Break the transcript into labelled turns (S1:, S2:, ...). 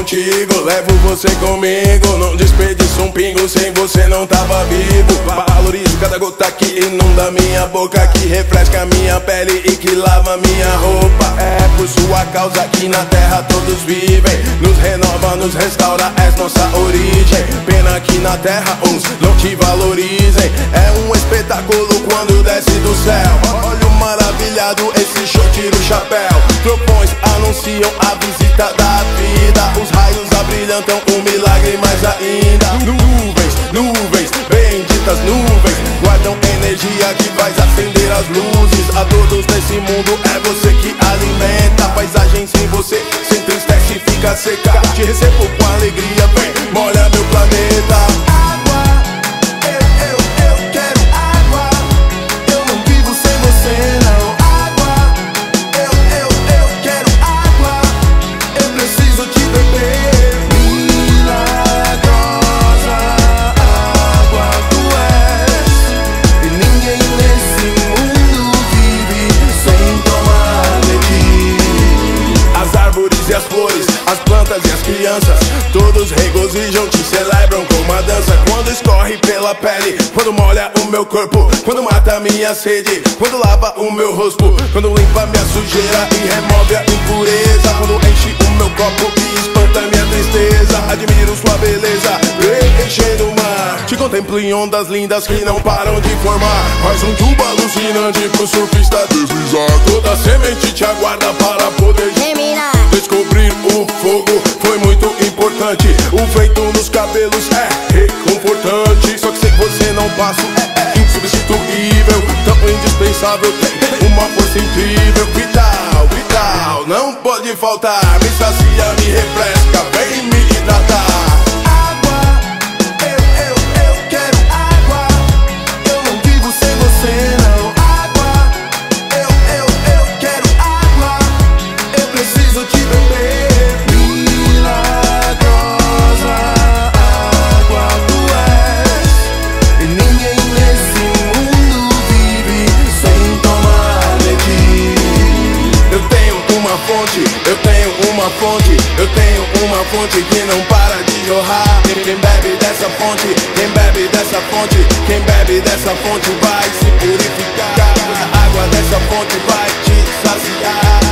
S1: contigo, levo você comigo. Não desperdiço um pingo, sem você não tava vivo. Valorizo cada gota que inunda minha boca, que refresca minha pele e que lava minha roupa. É por sua causa que na terra todos vivem. Nos renova, nos restaura, és nossa origem. Pena que na terra uns não te valorizem. É um espetáculo quando desce do céu. Olho maravilhado, esse show tira o chapéu. Trovões anunciam a visita da vida. Os raios abrilhantam um milagre mais ainda. Nuvens, nuvens, benditas nuvens, guardam energia que faz acender as luzes. A todos nesse mundo é você que alimenta. A paisagem sem você se entristece e fica seca. Te recebo com alegria, vem, molha meu planeta. E as flores, as plantas e as crianças, todos regozijam, te celebram com uma dança. Quando escorre pela pele, quando molha o meu corpo, quando mata a minha sede, quando lava o meu rosto, quando limpa minha sujeira e remove a impureza, quando enche o meu copo e espanta minha tristeza. Admiro sua beleza, enchendo o mar. Te contemplo em ondas lindas que não param de formar. Faz um tubo alucinante pro surfista deslizar. Toda semente te aguarda para poder
S2: germinar.
S1: Descobrir o fogo foi muito importante. O vento nos cabelos é reconfortante. Só que sem você não passo, é insubstituível. Tão indispensável, tem uma força incrível. Vital, vital, não pode faltar. Me sacia, me refresca, vem me hidratar. Eu tenho uma fonte que não para de jorrar. Quem bebe dessa fonte, quem bebe dessa fonte, quem bebe dessa fonte vai se purificar. A água dessa fonte vai te saciar.